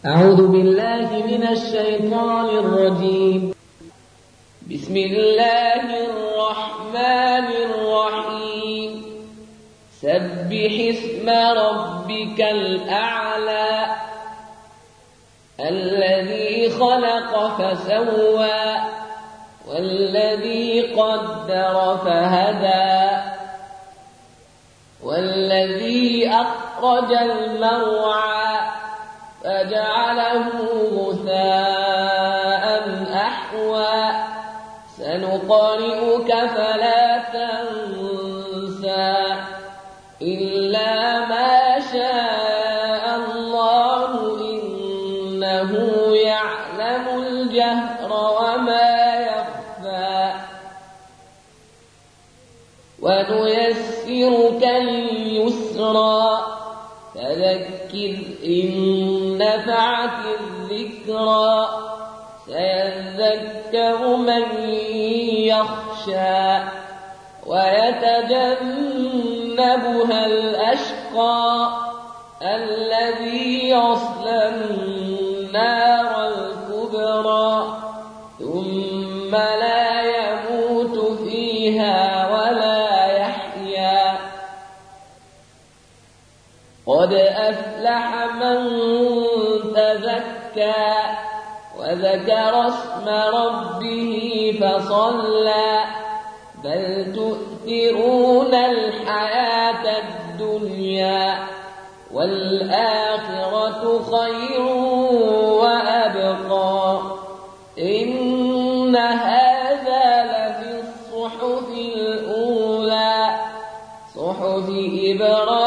أعوذ بالله من الشيطان الرجيم. بسم الله الرحمن الرحيم. سبح اسم ربك الأعلى الذي خلق فسوى والذي قدر فهدى والذي أخرج المرعى فجعله غثاء أحوى سنقرئك فلا تنسى إلا ما شاء الله إنه يعلم الجهر وما يخفى ونيسرك لليسرى فذكر إن نفعت الذكرى سيذكر من يخشى ويتجنبها الأشقى الذي يصلى النار الكبرى ثم لا يموت فيها ولا يحيا قد أفلح من تزكى وذكر اسم ربه فصلى بل تؤثرون الحياة الدنيا والآخرة خير وأبقى إن هذا لفي الصحف الأولى صحف إبراهيم